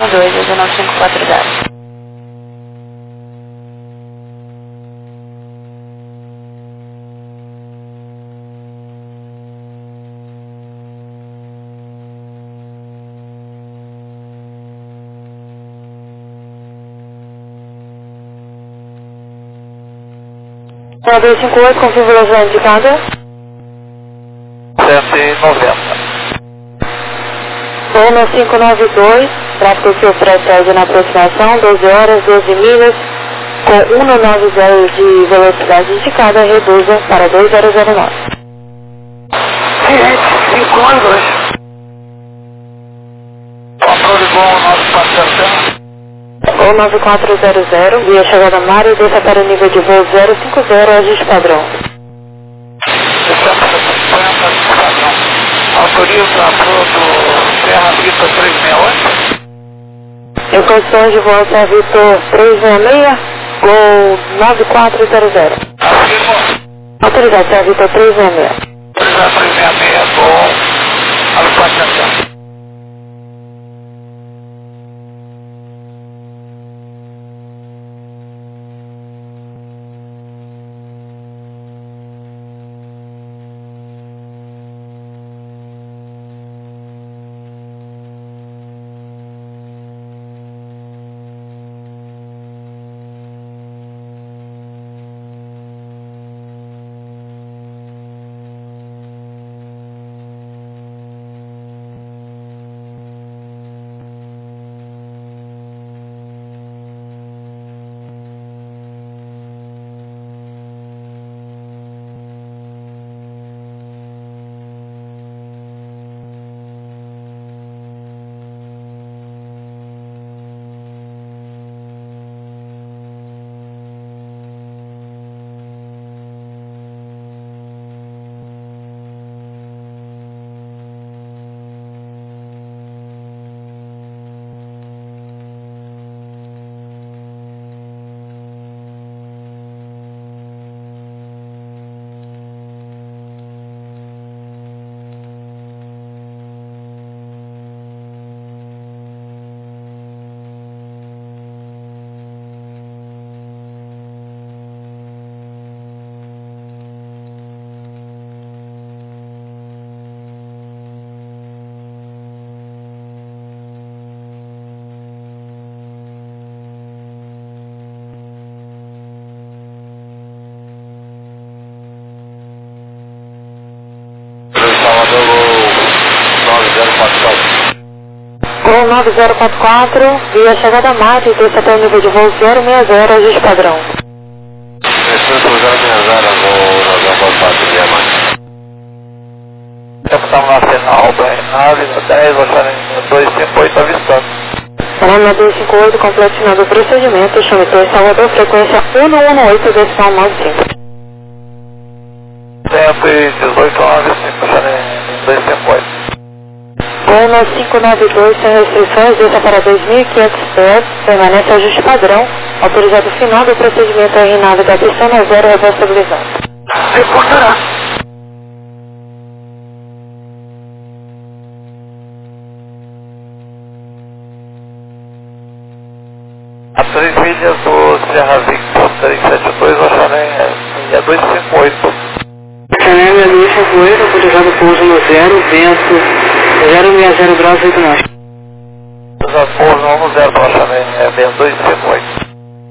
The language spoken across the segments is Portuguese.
9540. Para 258, configuração indicada. 190. Voo no 592, tráfego que procede na aproximação, 12 horas, 12 milhas, com 190 de velocidade indicada, reduza para 2009. Cliente 512. Controle bom, 9400. Voo 9400, via chegada Mário, desça para o nível de voo 050, ajuste padrão. 650, padrão. Autoriza a voo do Serra Vita 368. Em condições de voo Serra Vitor 366, voo 9400. Afirmo. Autorizado Serra Vitor 366. Autorizar 366, bom. Alfa 400. Voo 9044, via chegada Mário, desça até o nível de voo 060, ajuste padrão. Capitão Nacional, BR-Nave, 10, Oxarinho 258, avistando. Parâmetro 258, completinando o procedimento, chame Salvador, frequência 118, decimal 95. 118, Oxarinho 258. Voo no 592, sem restrições, desça para 2.500 pés, permanece ajuste padrão, autorizado final do procedimento RNAV da pista na zero, responsabilizado. Reportará. A 3 milhas do Serra Victor 372, Oxarinho 258. Canela 258, autorizado pouso no 0, vento 060 graus 8 nós. Pouso no 0 para Oxarinho 258.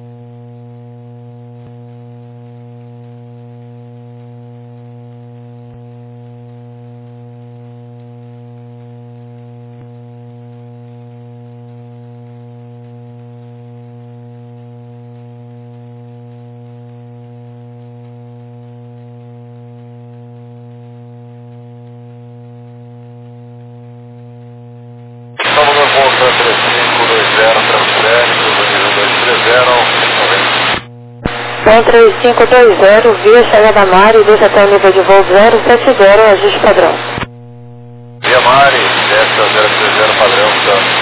Estamos no voo 3520, via chegada Mari, desça até o nível de voo 070, ajuste padrão. Via Mari, desce ao 030 padrão,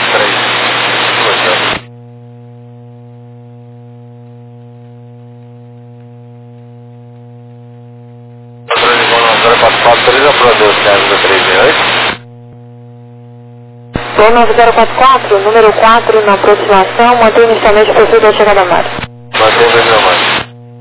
3. Voo Voo 9044, número 4 na aproximação, mantém inicialmente o perfil da chegada a mar. Mantém o perfil da mar.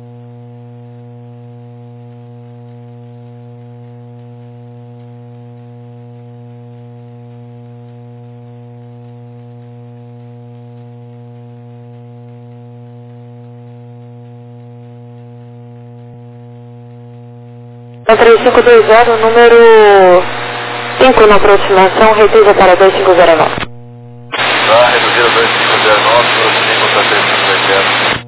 No 3520, número 5 na aproximação, reduza para 2509. Tá, reduzida 2509, número 5 para 3520.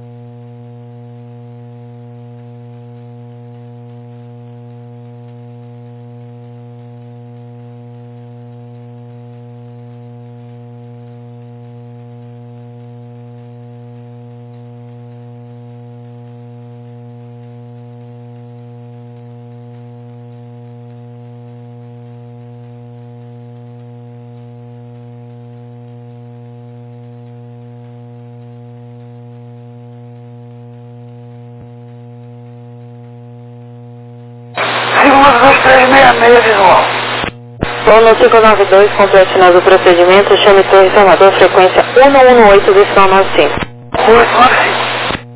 Segundo 2366, visual. Voo no 592, complete novo procedimento, chame Torre Salvador, frequência 118 do sinal 95. 895.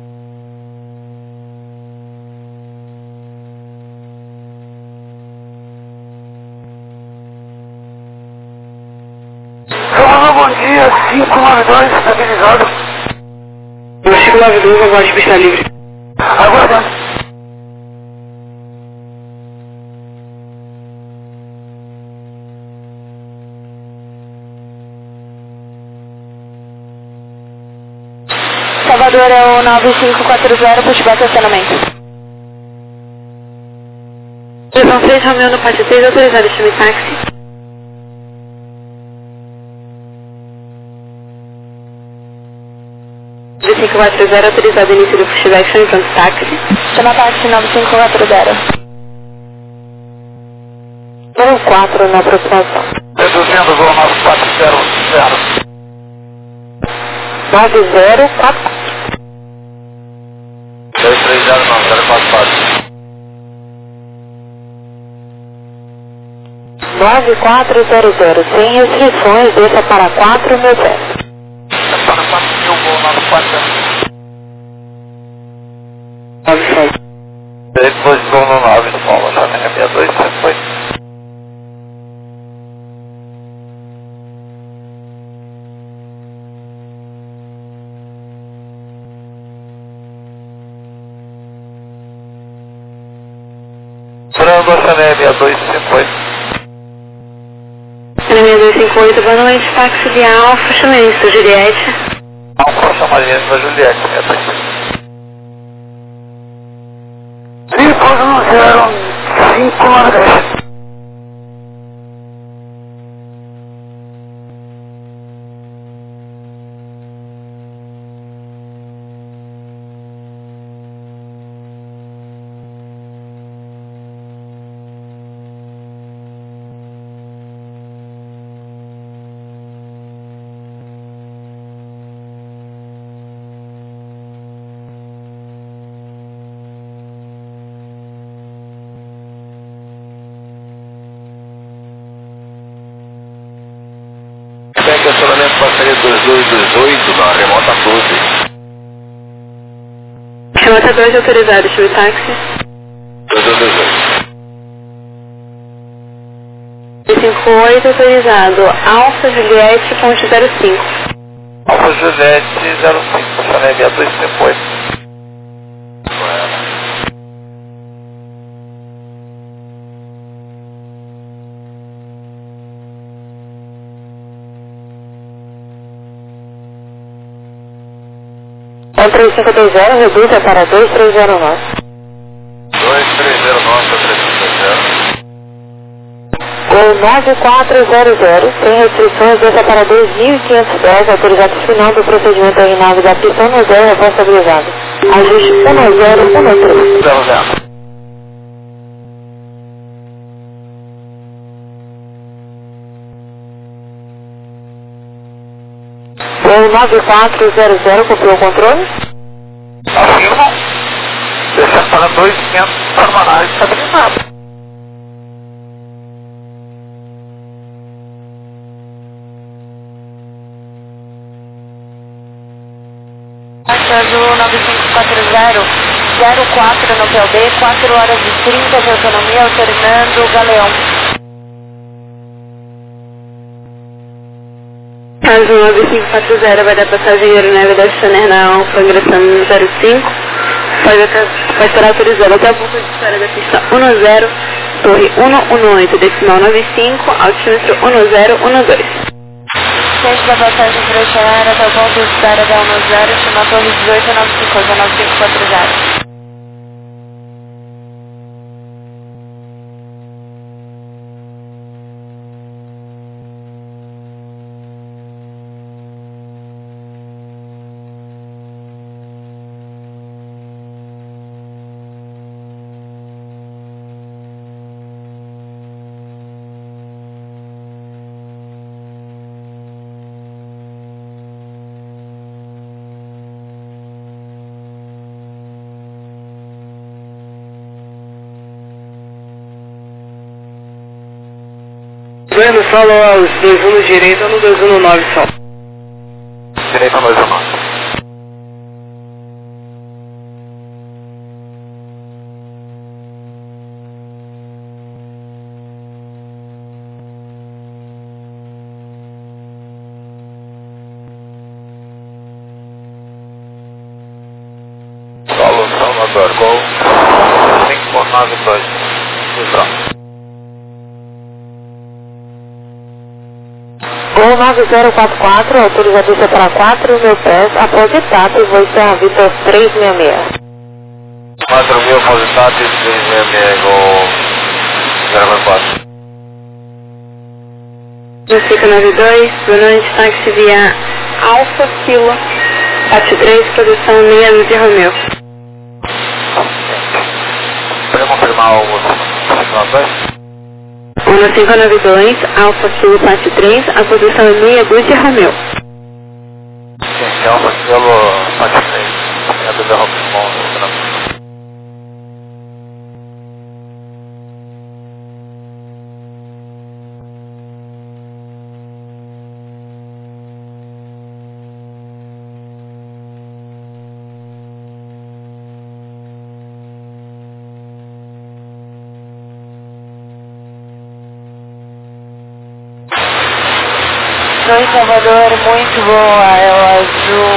Salvador, bom dia, 592, estabilizado. No 592, aguarde pista livre. Aguardando. Salvador é o 9540, pushback estacionamento. Direção 6, Romeu no parte 3, autorizado, chame táxi. D540, autorizado, início do pushback, chame pronto, táxi. Chama táxi 9540. Número 4 na aproximação. Reduzindo, voo 9400. 9044. 2309, 9400, sem restrições, desça para 4 mil pés. para 4000, voo 9400. 96. Depois voo no 9, no Paulo, já tem a 62, depois. Frango, Chané 6258. Chané 6258, boa noite, táxi de Alfa, chamei-se Juliette. Alfa, Maria da Juliette, 62. Depois no 05 Nordeste. Tem estacionamento parceria 2228 na remota 12. Remota 2 autorizado, chame táxi. 2228. 58 autorizado, Alfa Juliette, ponte 05. Alfa Juliette 05, Chané 6258. É 3520, reduza para 2309. 2309 para 3520. Gol 9400, sem restrições, desça para 2.510, autorizado final do procedimento em nave da pista 10, após estabilizado. Ajuste 1013. 00. Gol 9400, copiou o controle? Afirmo. Descendo para 2500 para estabilizado. 9400, 04 no PLD, 4 horas e 30 de autonomia, autorizando Galeão. Caso 9540 vai dar passagem aeronave da Saner na Alfa, ingressando no 05. Pode ser autorizado até o ponto de espera da pista 10, torre 118, decimal 95, altímetro 1012. Frente da passagem direcionada até o ponto de espera da 10, estima torre 1895, 9540. Bueno, solo aos 21 direita no 219 só. Direita no 219. Solo Salvador, Gol 5.92. Central. Gol 9044, autorizado para 4 mil pés, após etapa e voo Serra Vitor 366. 4.000, positado, 366, Gol 094. 2592, boa noite, táxi via Alfa Kilo 73, posição 6 de Romeu. Pode confirmar o signalador? 1592, Alfa Kilo 73, a posição é 62 de Romeu. Sim, Alfa Kilo 73. É do Romeu. Oi, Salvador, muito boa, é o azul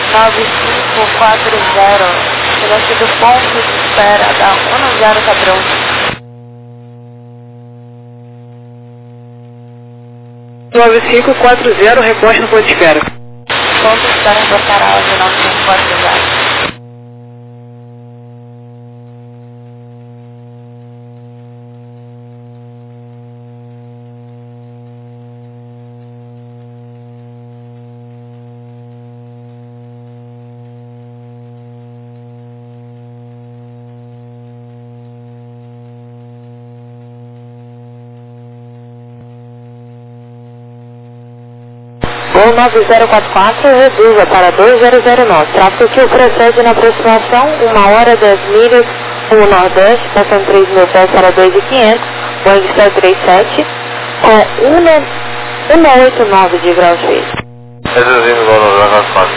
9540, select do ponto de espera da 10 padrão. 9540, reposte no ponto de espera. Ponto de espera em Bocará, 9540. Gol 9044, reduza para 2009. Tráfego que procede na aproximação 1 hora 10 milhas, rumo nordeste, passando 3 mil pés para 2.500, Boeing 737, com 189 de grau de Reduzindo o valor da fase.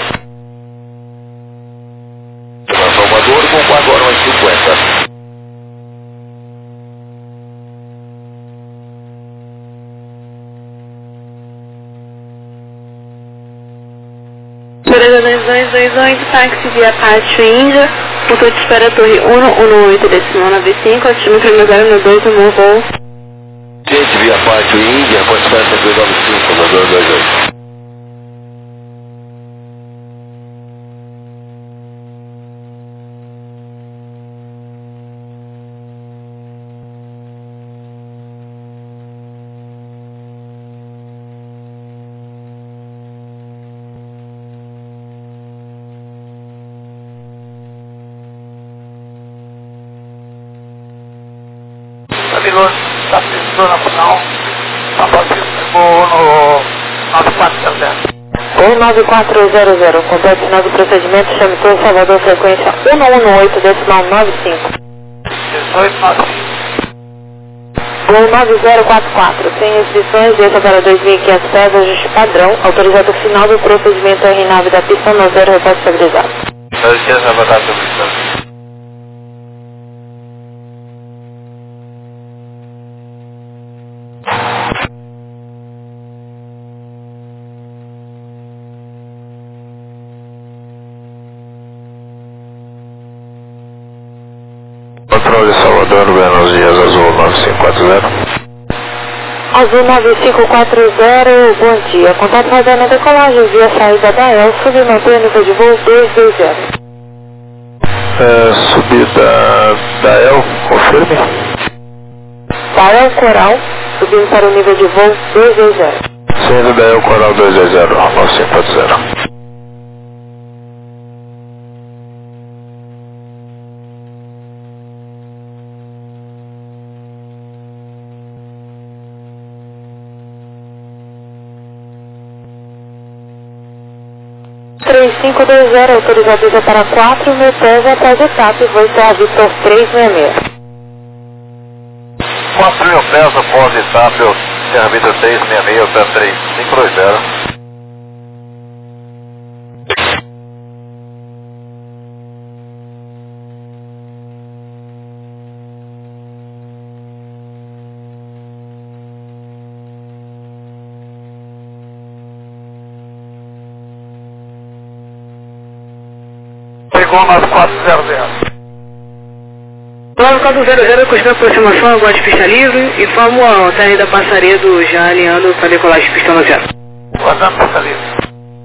Salvador com 4 horas e 50. Sureza 2228, táxi via Pátio Índia, ponto de espera torre 118, decimal 95, altímetro 012, no voo. Gente, via Pátio Índia, ponto de espera 295, no 228. Está precisando na final, a partir chegou no 9400. Gol 9400, completo sinal de procedimento, chame Torre Salvador, frequência 118, decimal 95. 1895. Gol 9044, sem restrições, desça para 2.500 pés, ajuste padrão, autorizado final do procedimento RNAV da pista 10, reposto estabilizado. Dá licença, vai dar tudo. Controle Salvador, Buenos Dias, Azul 9540. Azul 9540, bom dia. Contato rodando a decolagem via saída da EL, submanter nível de voo 220. Subida da EL, confirme. Da EL Coral, subindo para o nível de voo 220. Saindo da EL Coral 220, 9540. Autorizado para 4, meu pés após etapa, vou estar Victor 366. 4 mil pés após etapa, Serra Vitor 366, Hotel 3520. Pegou 9400. 9400, continua a aproximação, aguarde pista livre, informo a TR da Passaredo já alinhando para decolagem pista 90. Guardando pista livre.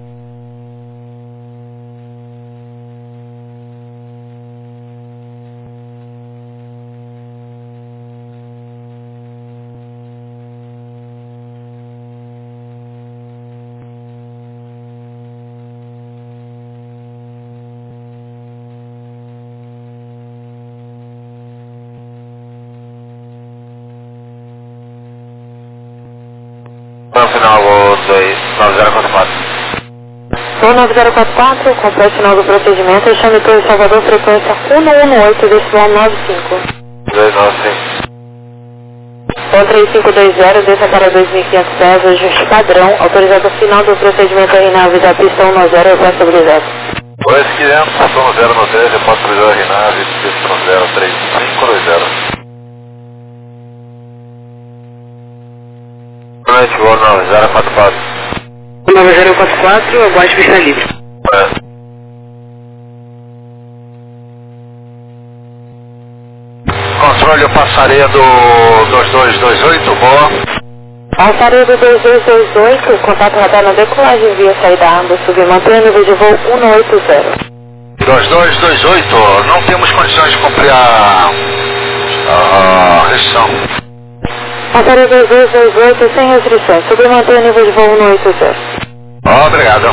No final, 9044. Voo 9044, complete sinal do procedimento, chame Torre Salvador, frequência 118, decimal 95. 295. Voo 3520, desça para 2.500 pés, ajuste padrão, autorizado final do procedimento RNAV da pista 10, até estabilizado. 2500, som 0 no 13, eu posso utilizar a RNAV, pista 03520. Voo 9044. 9044, aguarde pista livre. Controle o Passaredo 2228, boa. Passaredo 2228, contato radar na decolagem via saída ambos, submanter nível de voo 180. 2228, não temos condições de cumprir a restrição. Passaredo 2228, sem restrições, submanter nível de voo 180. Obrigado.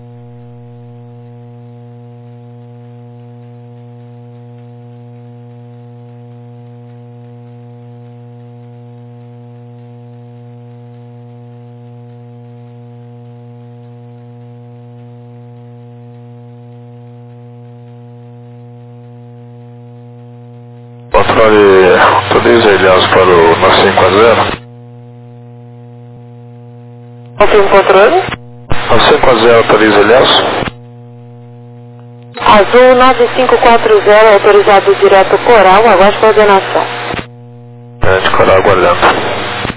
Controle, autoriza Ilhéus para o 9540. Confirmo controle. 9540, autoriza Ilhéus. Azul 9540, autorizado direto Coral, aguarde coordenação. De Coral aguardando.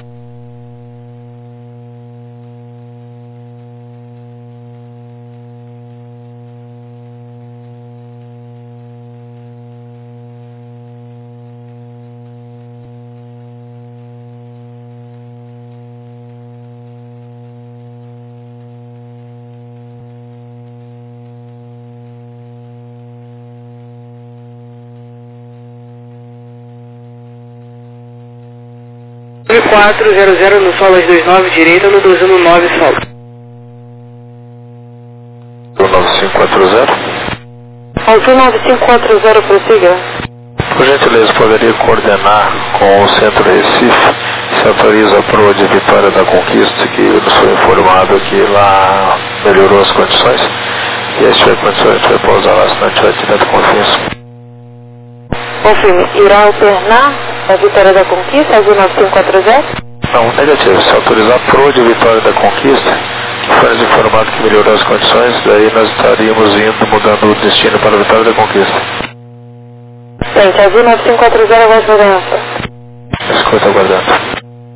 No 400 no solo às 29, direita no 219 solo. 9540. Azul 9540, prossiga. Por gentileza, poderia coordenar com o Centro Recife, se autoriza a proa de Vitória da Conquista, que nos foi informado que lá melhorou as condições, e se tiver condições, a gente vai pousar lá, senão a gente vai direto com o Confins. Confirme, irá alternar a Vitória da Conquista, Azul 9540? Não, negativo. Se autorizar a proa de Vitória da Conquista, Foi nos informado que melhorou as condições, daí nós estaríamos indo, mudando o destino para a Vitória da Conquista. Gente, Azul 9540, voz de mudança. Escuta aguardando.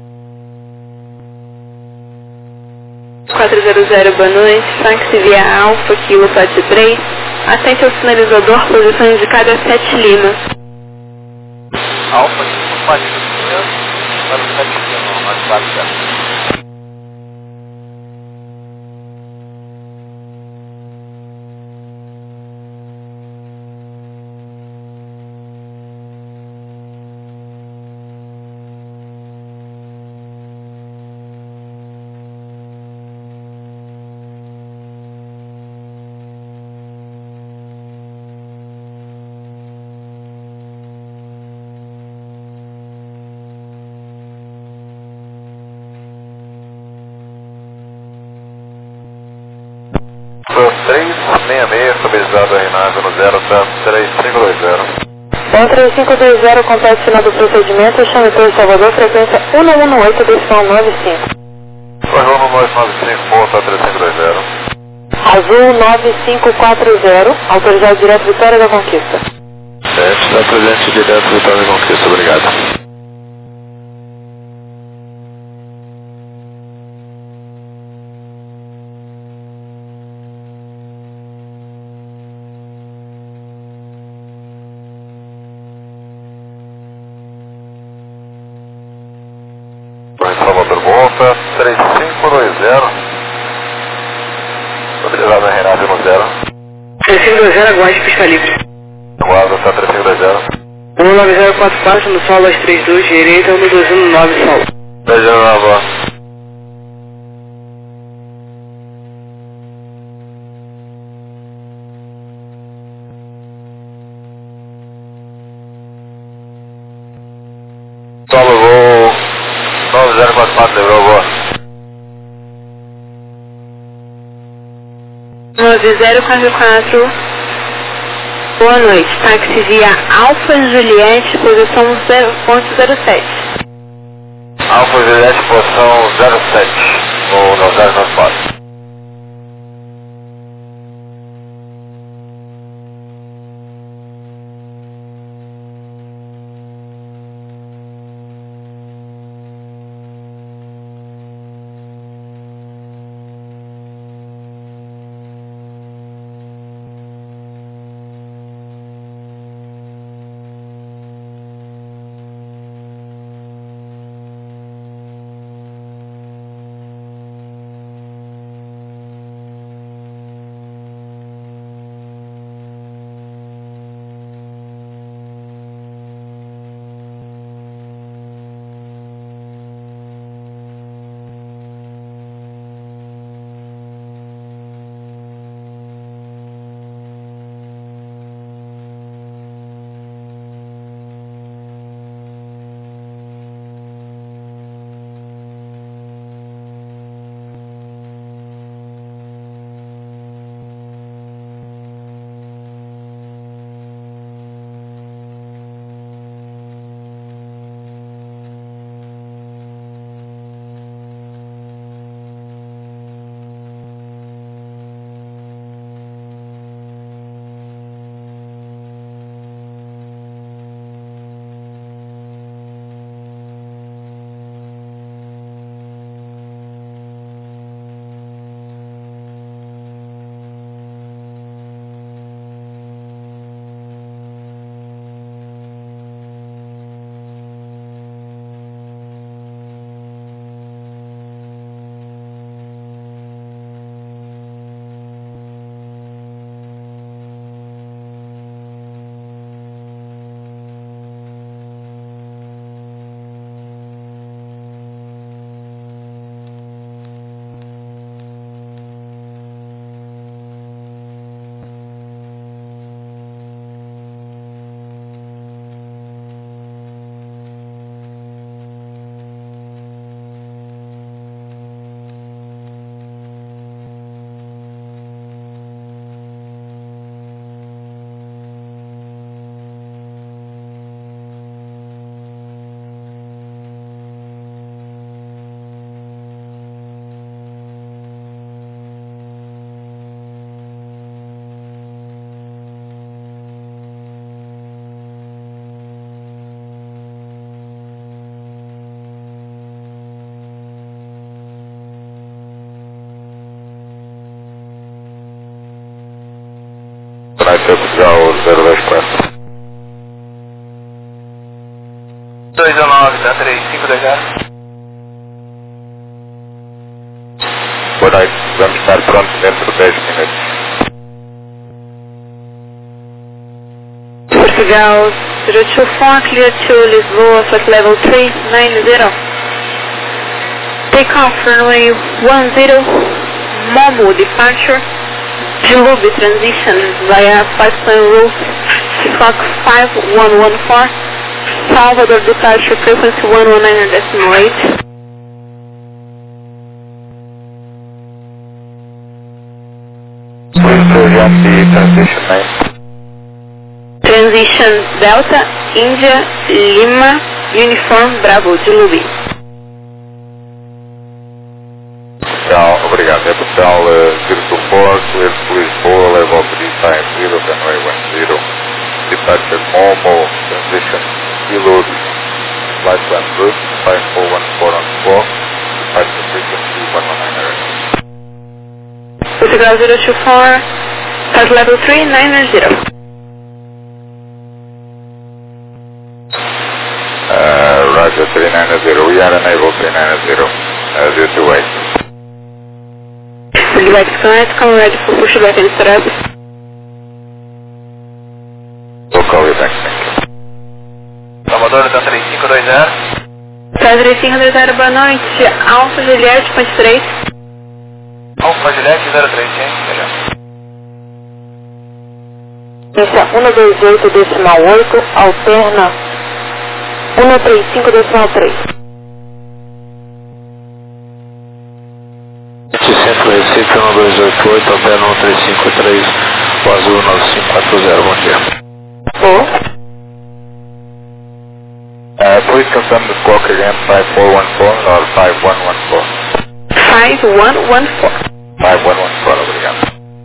400, boa noite, táxi via Alfa, Kilo 73, atente ao sinalizador, posição indicada é 7 Lima. Alfa, Kilo 43, para o 7 Lima, mais 4. Foi 366, estabilizado aí na água no 03520. Bom, 3520, complete final do procedimento, chame Torre Salvador, frequência 118, decimal 95. Foi rumo 995, volta 3520. Azul 9540, autorizado direto Vitória da Conquista. Está presente direto Vitória da Conquista, obrigado. Salvador volta, 3520. Estabilizado na Renata no 0. 3520, aguarde pista livre. Aguarda, tá 3520. 19044 no solo 232, direita 1219 solo. 10 Solo voo 9044, lembrou voo. 9044, boa noite, táxi via Alfa Juliette, posição 0.07. Alfa Juliette, posição 07, ou 9094. Portugal 024. 219, tá 3520. Boa noite, vamos estar prontos dentro de 10 minutos. Portugal 024, clear to Lisboa, flight level 390. Takeoff runway 10, Momo departure, Djibouti transition via 5-plan route, Fox 5114, Salvador departure frequency 119.8. Please present the transition name. Transition Delta, India, Lima, Uniform Bravo, Djibouti. Portugal, obrigado. É Portugal 024, clear to Lisboa, level 350, runway 10. Departure Momo, transition Kilo, flight plan route 5414 on 4, departure frequency 119. Portugal 024, flight level 390. Roger 390, we are unable 390, due to wait. Feedback disconnect, come ready for pushback and startup. We'll call you back, thank you. Salvador, tá 3520. 3520, boa noite. Alfa Juliette, ponte 3. Alfa Juliette 03, hein? Melhor. Essa 128,8, alterna 135,3. Centro Recife 1288, alterno 1353, o azul 9540, bom dia. Please confirm the squawk again, 5414 or 5114. 5114. 5114, obrigado.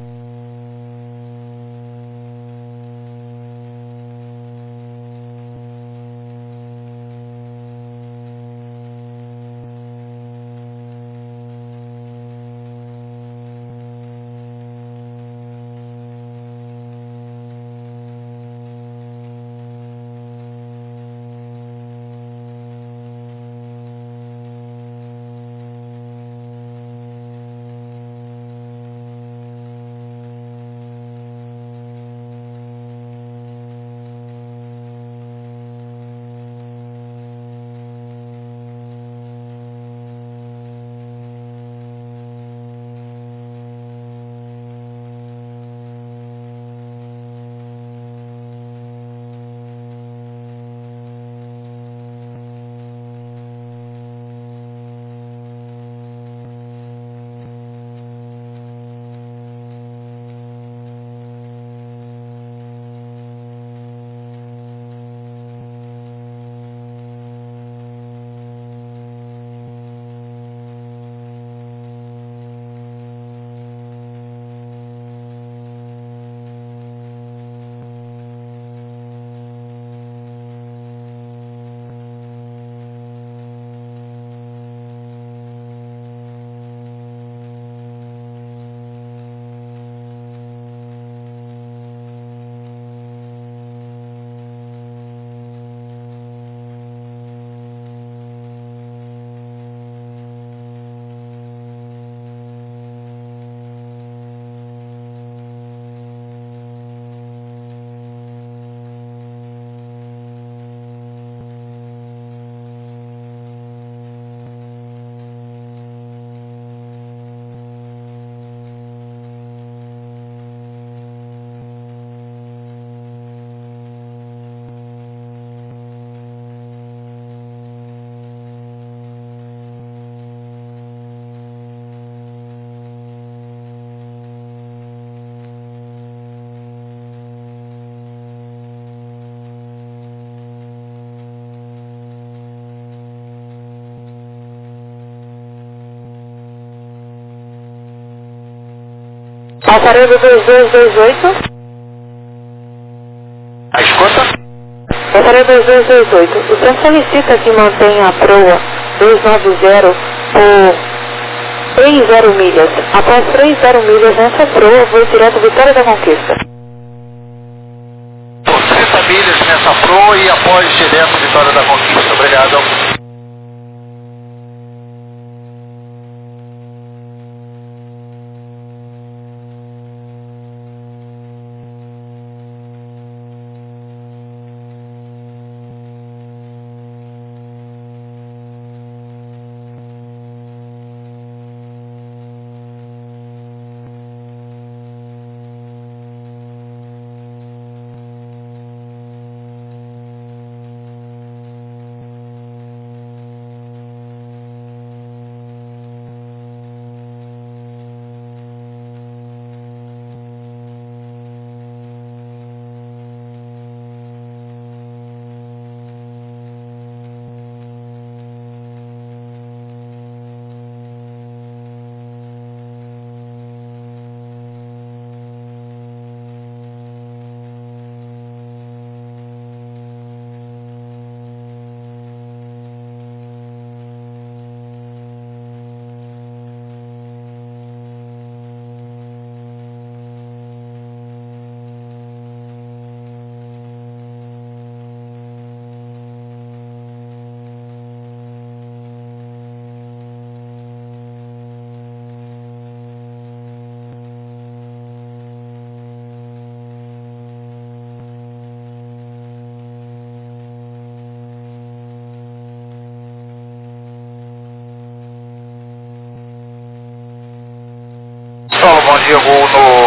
Passaredo 2228. A escuta? Passaredo 2228. O senhor solicita que mantenha a proa 290 por 30 milhas. Após 30 milhas nessa proa, vou direto Vitória da Conquista. Lodge dentro, Vitória da Conquista. Obrigado. Solo, bom dia, vou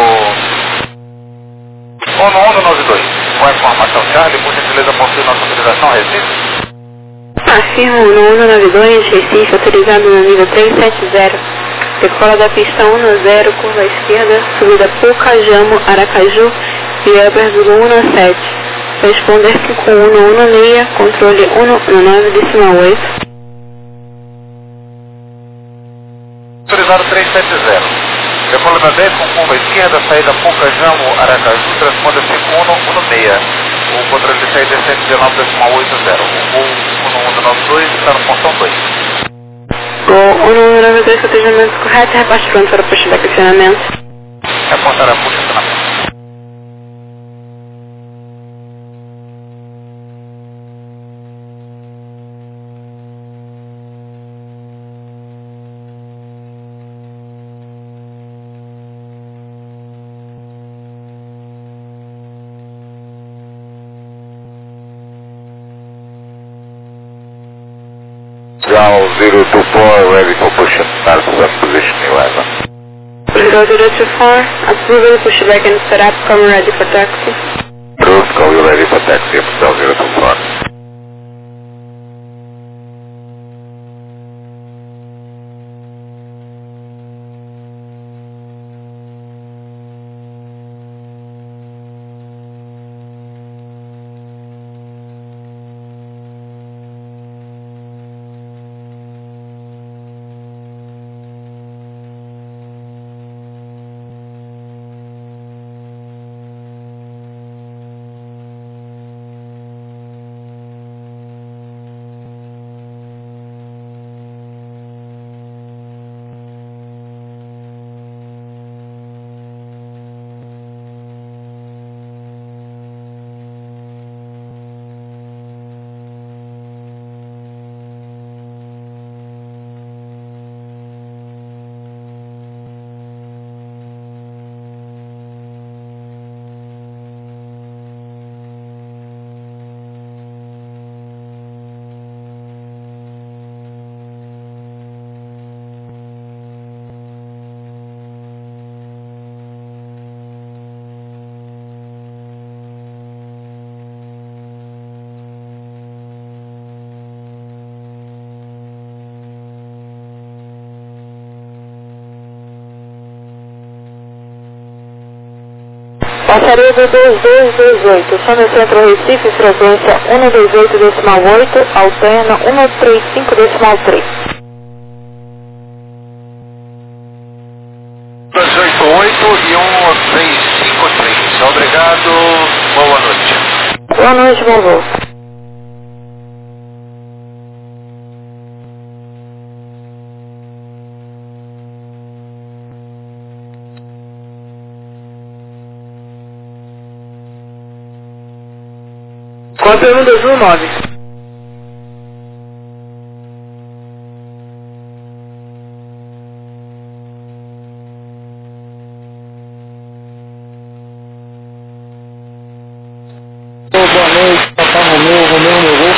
no 1192. Com a informação Charlie, por gentileza, possui nossa autorização, Recife? Afirmo no 192, Recife, autorizado no nível 370. Decola da pista 10, curva à esquerda, subida Pucajamo, Aracaju e Upper do 17. Responder 5116, controle 119,8. Autorizado 370. Decola da 10 com curva à esquerda, saída Pucajamo, Aracaju, transponda 5116. O controle de saída é 119,80. O voo 1192 está no portão 2. Gol 1192, atendimento correto, reparte pronto para o pushback acionamento. Reportar a puxa acionamento. Ground 024, ready for pushing, northwest position 11. 0024, approval, pushback and setup, come ready for taxi. Roscoe, you ready for taxi, Hotel 024. Passaria do 2228, som no centro Recife, frequência 128,8, alterna 135,3. 288 e 1353. Obrigado, boa noite. Boa noite, bom voo. Cópia 1219. Boa noite, Papai Romeu, meu Golf.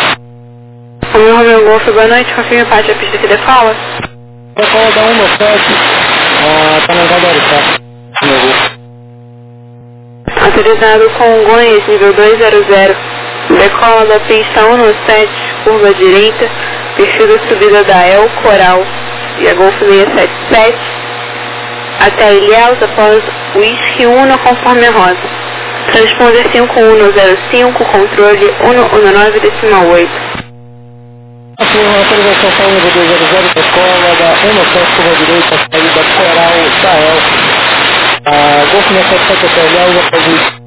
Romeu Golf, boa noite, confirme parte da pista que decola. Decola da 197, tá na Gadaricá, meu Golf. Autorizado Congonhas, nível 200. Decola da pista 117, curva direita, perfil da subida da El Coral e a Golf 677, até Ilhéus após Whisky 1 conforme a rota. Transponder 5105, controle 119,8. Autorização para o nível 200, decola da 197, curva direita, saída Coral da El. Golf 677 até Ilhéus após Whisky.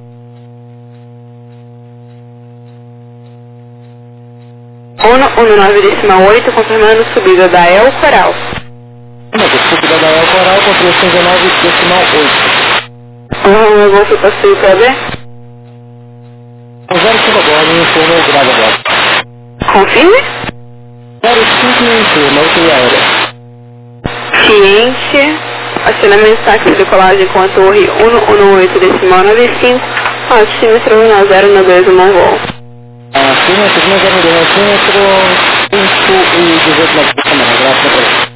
119,8, confirmando subida da El Coral. Subida da El Coral, controle 119,8. Romeu Golf, possui PB? 05 agora, me informou grave agora. Confirme? 05 me informa, UTI aérea. Ciente, acionamento táxi de decolagem com a torre 118,95, altímetro 1092 do Mongol. Símetro 1092 centímetro, 118 metros por semana, graças a Deus.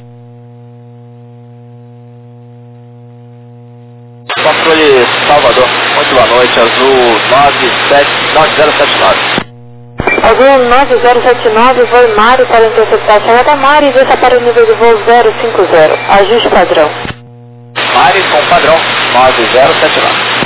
Controle Salvador, muito boa noite, azul 9079. Azul 9079, voo Mário para interceptar a chamada Mário e desça para o nível de voo 050. Ajuste padrão. Mari com padrão 9079.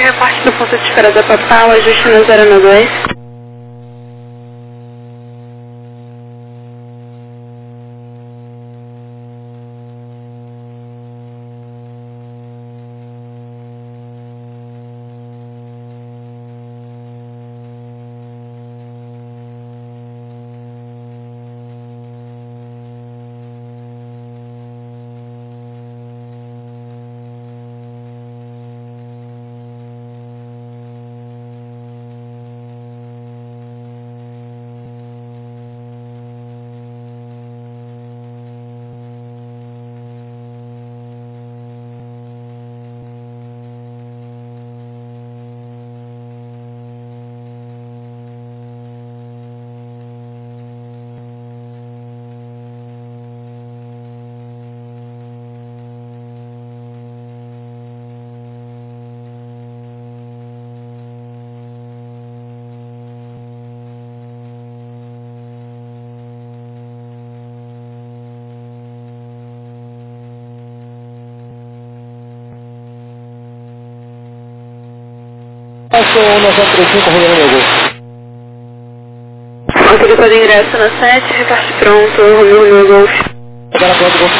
reparte do ponto de espera da Papal, ajuste no 092. Passou 1935, rodando meu gol. Autorizado ingresso na 7, reparte pronto, Romeo Golf. Agora pronto, gol.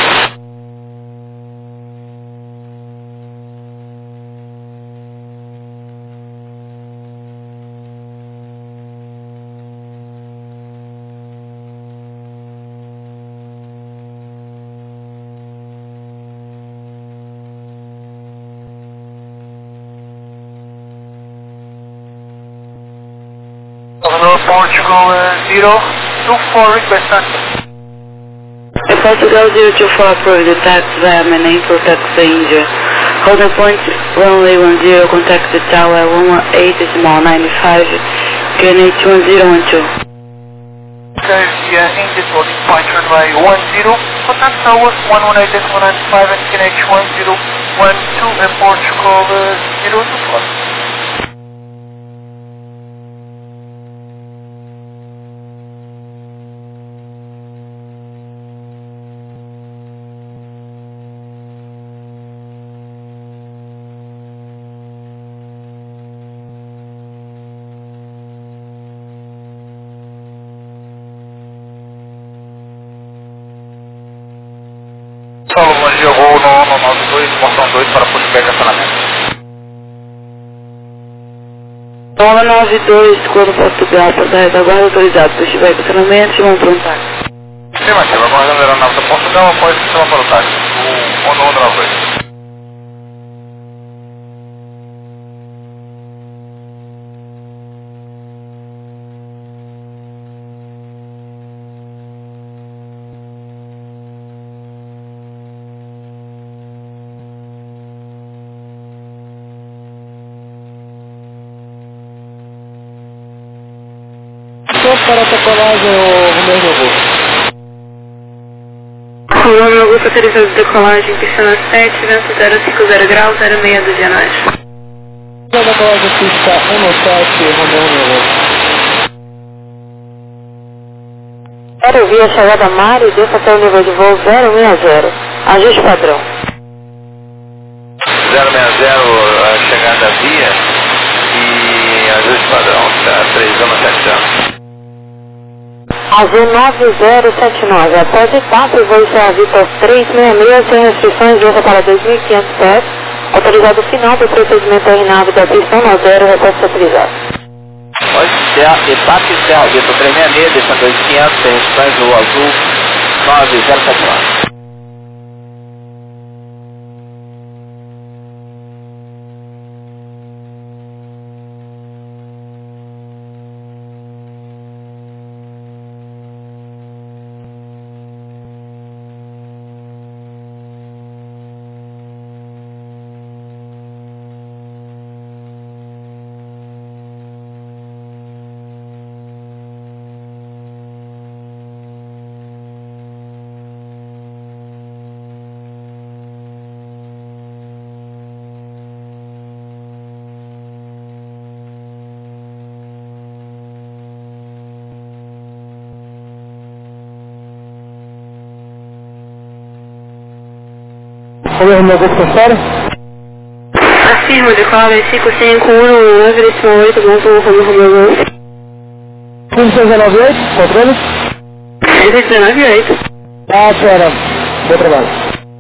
Portugal 024 request taxi. Portugal 024 approve the tax via Main for taxi India. Holding point runway 10, contact the tower 118.95, KNH 1012. Okay, yeah, India boarding point runway 10, contact tower 118.95 and KNH 1012 and Portugal 024. Bom dia, voo no 92, portão 2 para pushback acionamento. Bola 92, Escola Portugal, para retaguarda autorizado, pushback acionamento, vamos prontar. Afirmativo, aguardando a aeronave da Portugal, após o sistema para o táxi, o 1192. Para a decolagem, Romeo meu gol. Romeo Golf autorizado de decolagem, pista na 7, vento 050 graus, 06 do Dianage. Para a decolagem, pista 17, Romeo meu gol. Aerovia chegada Mário, desça até o nível de voo 060. Ajuste padrão. 060, chegada via e ajuste padrão, tá, 3170. Azul 9079, após etapa, voo será Vitor 366, sem restrições, desça para 2.500 pés. Autorizado final do procedimento RNAV da pista 10, repórter autorizado. Etapa inicial, Vitor 366, desça 2.500, sem restrições, voo azul 9079. Romeo meu gol, professor? Confirma, decola 5511, direção 8, Gonçalo Romeu Golf. 198, controle? 198. Tá, senhora. Bom trabalho.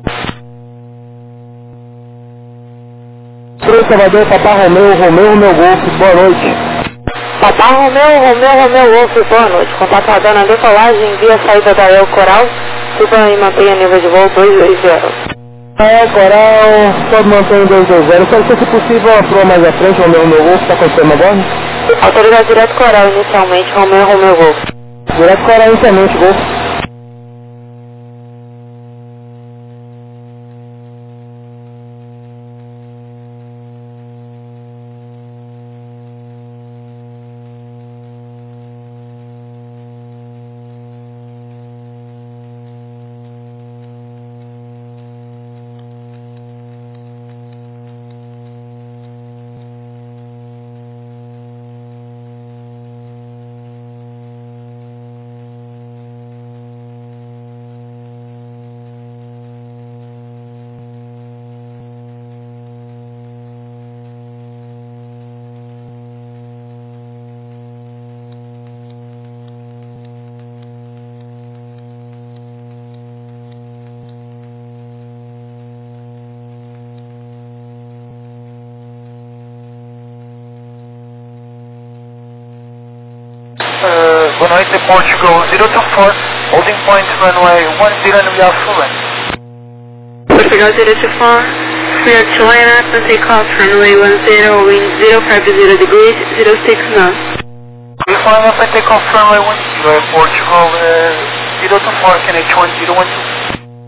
Salvador, Papá Romeu Golf, boa noite. Papá Romeu Golf, boa noite. Contato radar na decolagem via saída da El Coral. Suba e mantenha nível de voo 220. El Coral, pode manter em 220. Só se possível, a proa mais à frente, Romeu Golf, está acontecendo agora? Autorizado direto Coral inicialmente, Romeu Golf. Direto Coral inicialmente, Golf. Boa noite, Portugal 024, holding point runway 10 and we are full length. Portugal 024, clear to line up and take off runway 10, wind 050 degrees, 06 knots. We're flying up and take off runway 10, Portugal 024, connect 1012.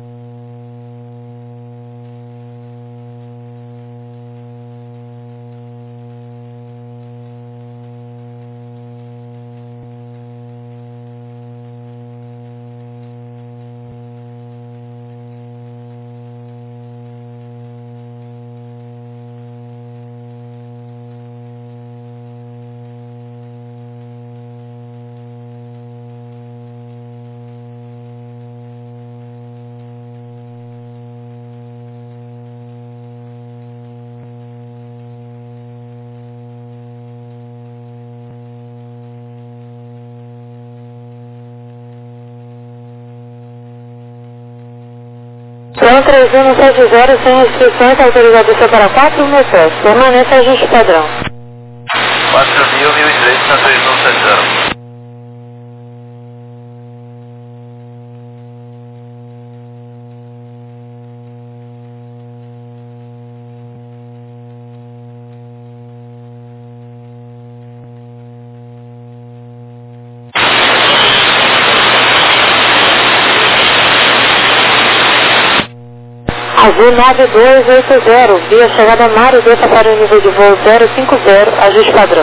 Plano 3170, sem restrições, autorizado descer para 4 metros. Permanece ajuste padrão. 4.003 na 3170. Azul 9280, via chegada Mário, desça para o nível de voo 050, ajuste padrão.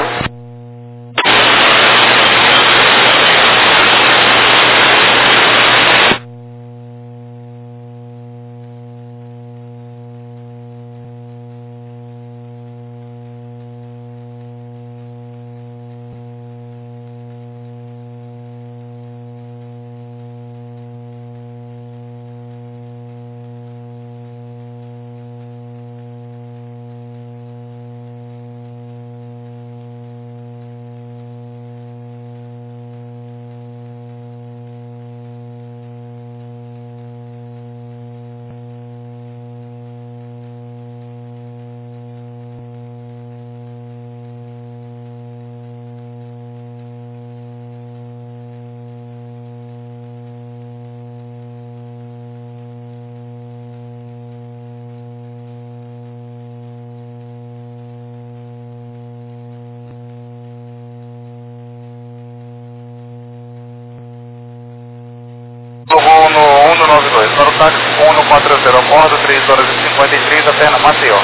Voo no 192, para o táxi 140, acordo 3 horas e 53, até na Maceió.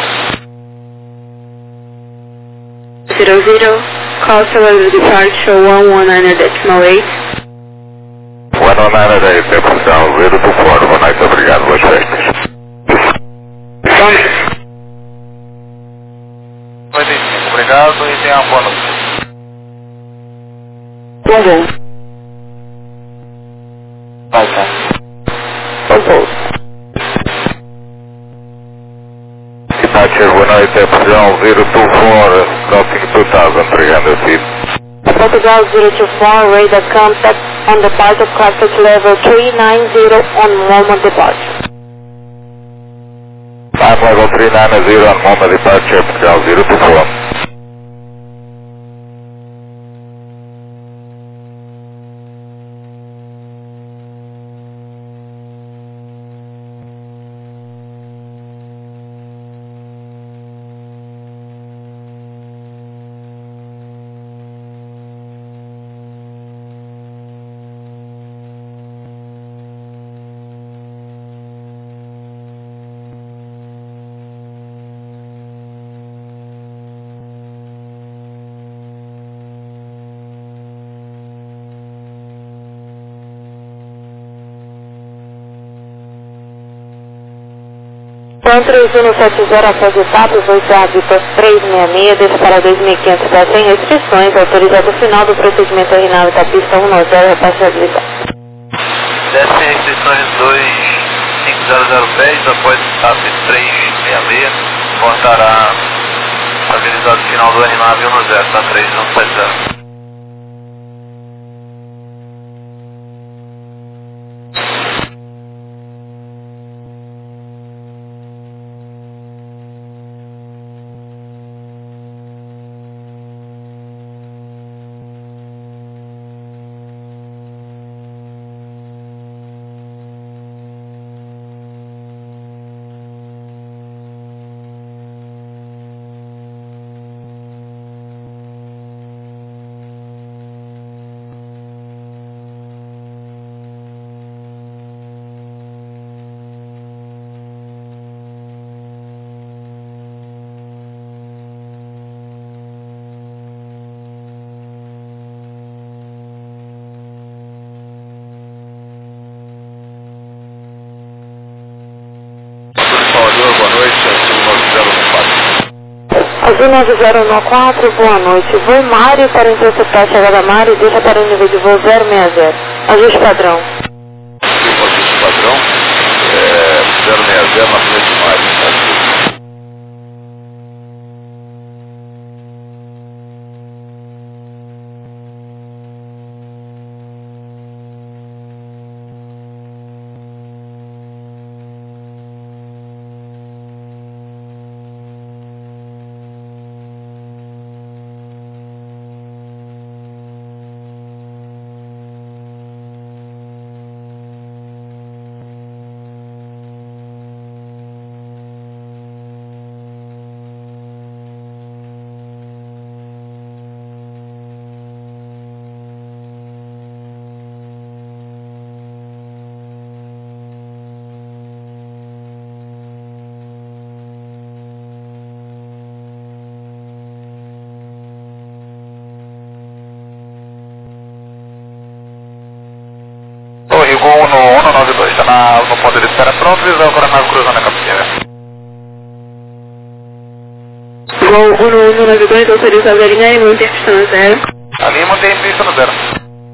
00, call Cellular Departure 119.8. 119 tempo final 024, boa noite, obrigado, boas festas. Somente. 55, obrigado e tenha uma boa noite. Tá bom. Vai, tá. Tá bom. Itália departure, 180 Portugal 024, crossing 2,300 feet. Portugal 024, radar contact on departure traffic level 390 on moment departure. Time level 390 on moment departure, Portugal 024. Plan 3170 após etapas, 8 hábitos 366, desce para 2.500 pés sem restrições, autorizado o final do procedimento aeronave da pista 190, repasse habilitado. Desce sem restrições 2500 pés, após etapa 366, cortará estabilizado o final do aeronave 10, está 3170. Azul 9014, boa noite. Voo Mário para interceptar a chegada Mário, deixa para o nível de voo 060. Ajuste padrão. Ajuste padrão, 060 na frente de Mário. Gol no 192, está no ponto de espera pronto, visão agora a nave cruzando a cabeceira. Gol 1192, autorizado a linha e manter pista no 0. A linha mantém pista no 0.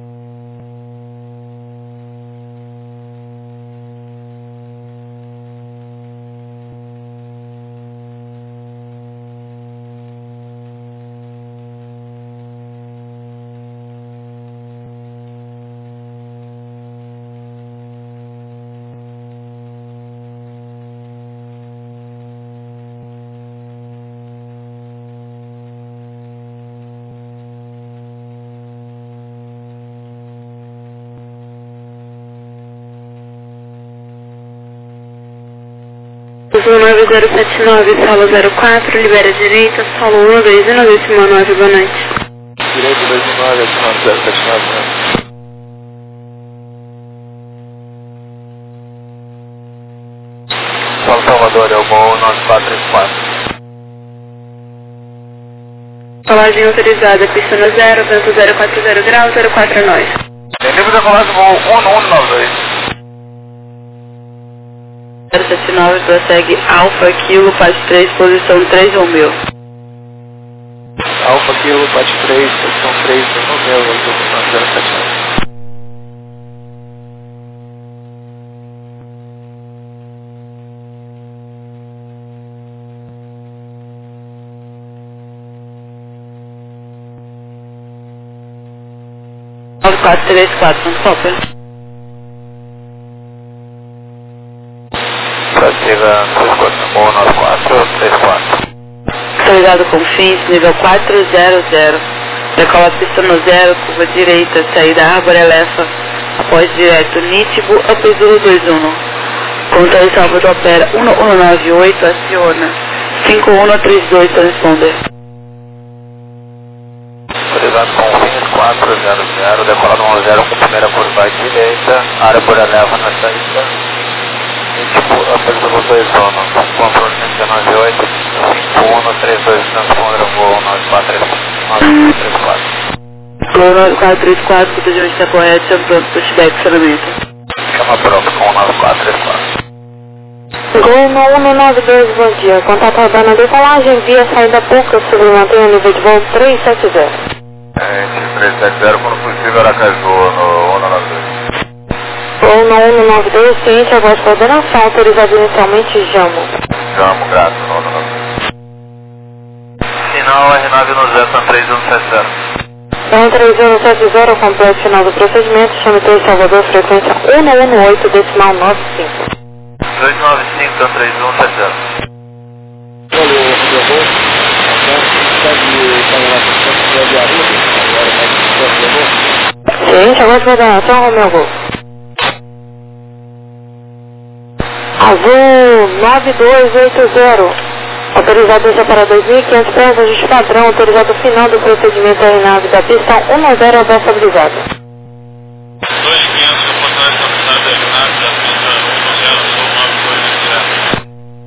Azul 9079, solo 04, libera direita, solo 1219, boa noite. Direito 29, acima 079, né? São Salvador, é o gol 9434. Colagem autorizada, pista no 0, vento 040 graus, 04 nós. Temos a colagem gol 1192. 079 prossegue Alfa Kilo, parte 3, posição 3 Romeu. Alfa Kilo, parte 3, posição 3 Romeu, Azul 079. 434, Santo Copper. Pratica 19434. Autorizado com fins, nível 400. Decola pista no 0, curva direita, saída Árvore Elefa, após direto, Nítibo, Apesuro 21. Controle Salvador opera 1198, aciona 5132, transponder. Autorizado com fins 400, decolado 10 com primeira curva à direita, Árvore Elefa na saída, Nítibo, Apesuro 21. Controle 198, 5132, transponder, voo 9434. Gol 9434, protegimento está correto, chama pronto, pushback, acionamento. Chama pronto com 9434. Gol 1192, bom dia. Contato urbana decolagem via saída pouca sobre mantenha nível de voo 370. 370, quando possível, Aracaju, no 192. Gol 1192, ciente, a voz de coordenação, autorizado inicialmente, Jamo. Jamo, grato, no 192. Sinal R9 no 0, 3170. 3170, completo final do procedimento, chame 3 Salvador, frequência 118, decimal 95. 295, 3170. Olha, o Jogou, Ciente, a voz de coordenação, Romeu Gol. Azul 9280. Autorizado já para 2.500 pés, ajuste padrão, autorizado final do procedimento aeronave da pista 10 avançabilizado. 2.500, reportagem estabilidade da aeronave da pista 10, sou 9280.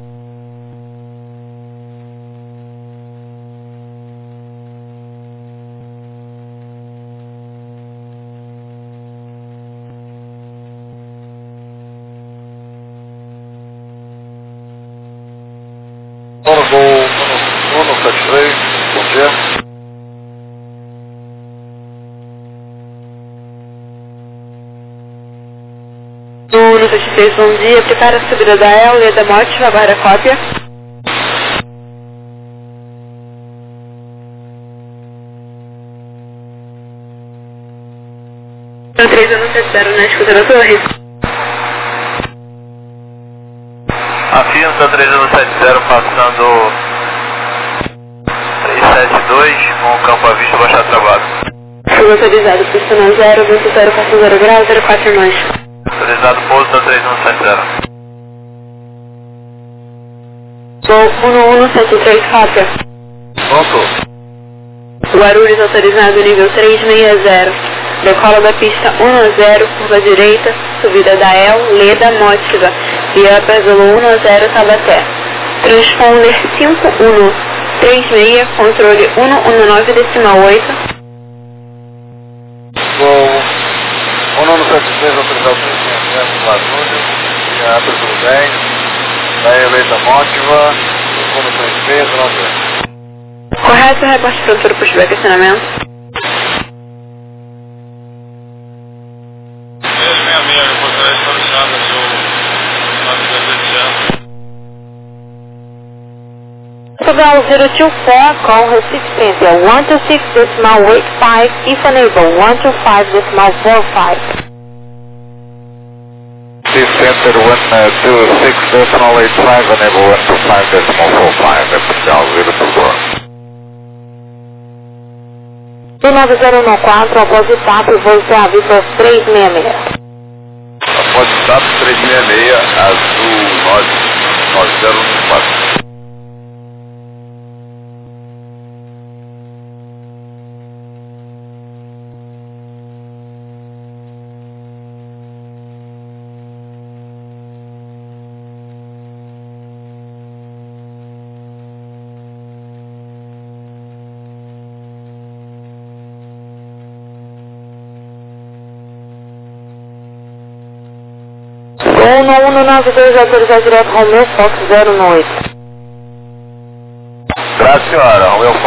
Gol 173, bom dia. Do 173, bom dia. Prepara a subida da El, Leda Morte, aguarda a cópia. No 3170, na escuta da torre. A Fiat 3170 passando 372 com o campo à vista baixar trabalho. Fuga autorizado, pista no 0, vento 040 graus, 04 nós. Autorizado pouso da 3170. Gol 1173, cópia. Pronto. Guarulhos autorizado nível 360. Decola da pista 10, curva direita, subida da El, Leda Mótiva, via Pezolo 10, Tabaté. Transponder 5136, controle 119, decimal 8. Gol 173, autorizado 3.500 Guarulhos, e a Pezolo 10, da eleita Mótiva, condições feias, não sei. Correto, reporte pronto para pushback, acionamento. 366, reportagem estabelecida, sou 9280. Sobral 024, call Recife 126 decimal 85, if enable 125 decimal 45. Center 126 decimal 85, enable 125 decimal 45, Portugal 024. 9014, após o TAP, voo para a Vitor 366. Após o TAP 366, azul 9014. Gol 1192, autorizado direto Romeu Fox 098. Graças, senhora. Romeu